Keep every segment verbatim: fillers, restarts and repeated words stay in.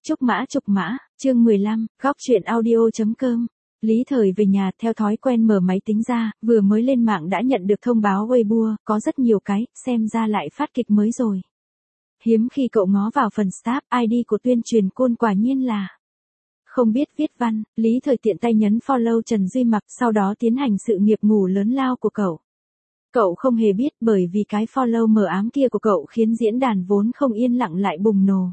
Trúc mã trục mã, chương mười lăm, góc truyện audio.com. Lý Thời về nhà theo thói quen mở máy tính ra, vừa mới lên mạng đã nhận được thông báo Weibo, có rất nhiều cái, xem ra lại phát kịch mới rồi. Hiếm khi cậu ngó vào phần Start i đê của tuyên truyền côn quả nhiên là không biết viết văn, Lý Thời tiện tay nhấn follow Trần Duy Mặc, sau đó tiến hành sự nghiệp ngủ lớn lao của cậu. Cậu không hề biết bởi vì cái follow mờ ám kia của cậu khiến diễn đàn vốn không yên lặng lại bùng nổ.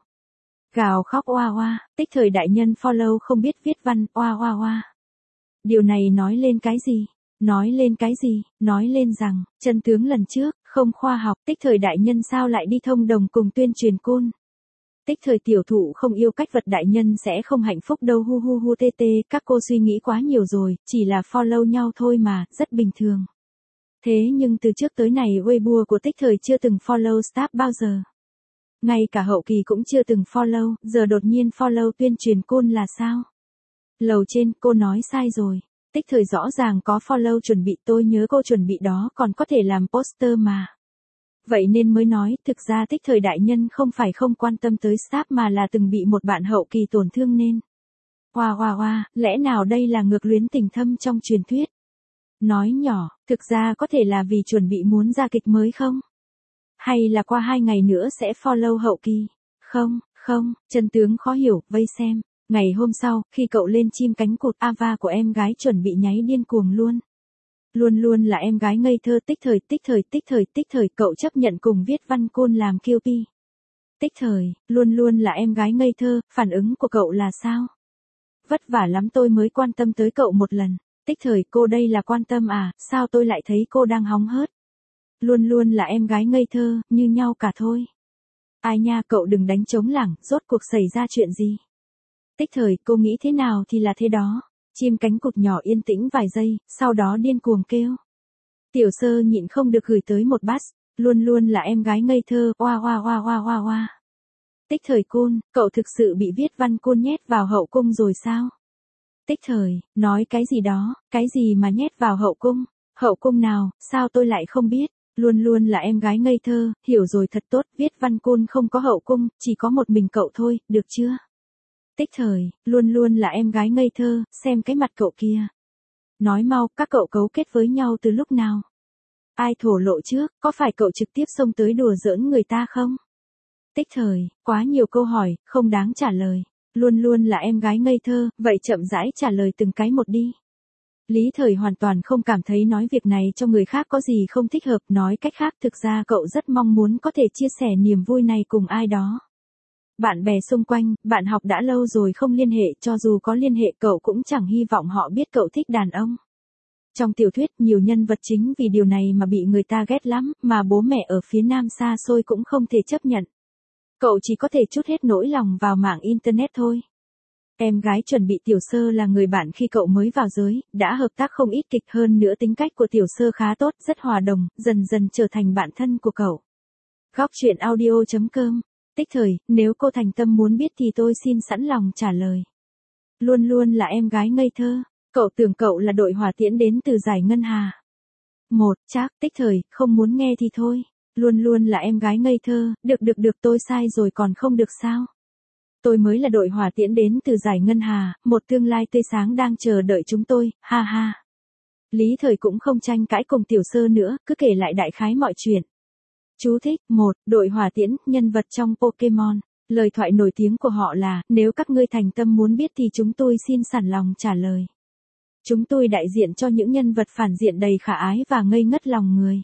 Gào khóc oa oa, Tích Thời đại nhân follow không biết viết văn, oa oa oa. Điều này nói lên cái gì? Nói lên cái gì? Nói lên rằng, chân tướng lần trước, không khoa học, Tích Thời đại nhân sao lại đi thông đồng cùng tuyên truyền côn? Tích Thời tiểu thụ không yêu cách vật đại nhân sẽ không hạnh phúc đâu hu hu hu tê tê, các cô suy nghĩ quá nhiều rồi, chỉ là follow nhau thôi mà, rất bình thường. Thế nhưng từ trước tới này Weibo của Tích Thời chưa từng follow Start bao giờ. Ngay cả hậu kỳ cũng chưa từng follow, giờ đột nhiên follow tuyên truyền côn là sao? Lầu trên, cô nói sai rồi. Tích Thời rõ ràng có follow chuẩn bị, tôi nhớ cô chuẩn bị đó còn có thể làm poster mà. Vậy nên mới nói, thực ra Tích Thời đại nhân không phải không quan tâm tới Start mà là từng bị một bạn hậu kỳ tổn thương nên. Hoa hoa hoa, lẽ nào đây là ngược luyến tình thâm trong truyền thuyết? Nói nhỏ, thực ra có thể là vì chuẩn bị muốn ra kịch mới không? Hay là qua hai ngày nữa sẽ follow hậu kỳ? Không, không, chân tướng khó hiểu, vây xem. Ngày hôm sau, khi cậu lên chim cánh cụt, Ava của em gái chuẩn bị nháy điên cuồng luôn. Luôn luôn là em gái ngây thơ, Tích Thời, Tích Thời, Tích Thời, Tích Thời, cậu chấp nhận cùng viết văn côn làm Q P. Tích Thời, luôn luôn là em gái ngây thơ, phản ứng của cậu là sao? Vất vả lắm tôi mới quan tâm tới cậu một lần. Tích Thời, cô đây là quan tâm à, sao tôi lại thấy cô đang hóng hớt? Luôn luôn là em gái ngây thơ, như nhau cả thôi. Ai nha, cậu đừng đánh trống lảng, rốt cuộc xảy ra chuyện gì? Tích Thời, cô nghĩ thế nào thì là thế đó. Chim cánh cụt nhỏ yên tĩnh vài giây, sau đó điên cuồng kêu. Tiểu Sơ nhịn không được gửi tới một bát, luôn luôn là em gái ngây thơ, oa oa oa oa oa oa. Tích Thời côn, cậu thực sự bị viết văn côn nhét vào hậu cung rồi sao? Tích Thời, nói cái gì đó, cái gì mà nhét vào hậu cung? Hậu cung nào, sao tôi lại không biết? Luôn luôn là em gái ngây thơ, hiểu rồi thật tốt, viết văn côn không có hậu cung, chỉ có một mình cậu thôi, được chưa? Tích Thời, luôn luôn là em gái ngây thơ, xem cái mặt cậu kia. Nói mau, các cậu cấu kết với nhau từ lúc nào? Ai thổ lộ trước, có phải cậu trực tiếp xông tới đùa giỡn người ta không? Tích Thời, quá nhiều câu hỏi, không đáng trả lời. Luôn luôn là em gái ngây thơ, vậy chậm rãi trả lời từng cái một đi. Lý Thời hoàn toàn không cảm thấy nói việc này cho người khác có gì không thích hợp, nói cách khác thực ra cậu rất mong muốn có thể chia sẻ niềm vui này cùng ai đó. Bạn bè xung quanh, bạn học đã lâu rồi không liên hệ, cho dù có liên hệ cậu cũng chẳng hy vọng họ biết cậu thích đàn ông. Trong tiểu thuyết, nhiều nhân vật chính vì điều này mà bị người ta ghét lắm, mà bố mẹ ở phía Nam xa xôi cũng không thể chấp nhận. Cậu chỉ có thể trút hết nỗi lòng vào mạng Internet thôi. Em gái chuẩn bị Tiểu Sơ là người bạn khi cậu mới vào giới, đã hợp tác không ít kịch, hơn nữa tính cách của Tiểu Sơ khá tốt, rất hòa đồng, dần dần trở thành bạn thân của cậu. Góc truyện audio.com. Tích Thời, nếu cô thành tâm muốn biết thì tôi xin sẵn lòng trả lời. Luôn luôn là em gái ngây thơ, cậu tưởng cậu là đội hỏa tiễn đến từ giải ngân hà. Một, chắc, Tích Thời, không muốn nghe thì thôi. Luôn luôn là em gái ngây thơ, được được được tôi sai rồi còn không được sao? Tôi mới là đội hỏa tiễn đến từ giải ngân hà, một tương lai tươi sáng đang chờ đợi chúng tôi, ha ha. Lý Thời cũng không tranh cãi cùng Tiểu Sơ nữa, cứ kể lại đại khái mọi chuyện. Chú thích, một, đội hỏa tiễn, nhân vật trong Pokemon. Lời thoại nổi tiếng của họ là, nếu các ngươi thành tâm muốn biết thì chúng tôi xin sẵn lòng trả lời. Chúng tôi đại diện cho những nhân vật phản diện đầy khả ái và ngây ngất lòng người.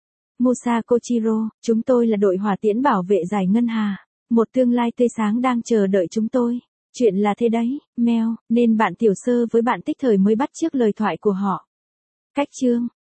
Musa Kochiro, chúng tôi là đội hỏa tiễn bảo vệ giải ngân hà. Một tương lai tươi sáng đang chờ đợi chúng tôi. Chuyện là thế đấy, Mel, nên bạn Tiểu Sơ với bạn Tích Thời mới bắt chước lời thoại của họ. Cách chương,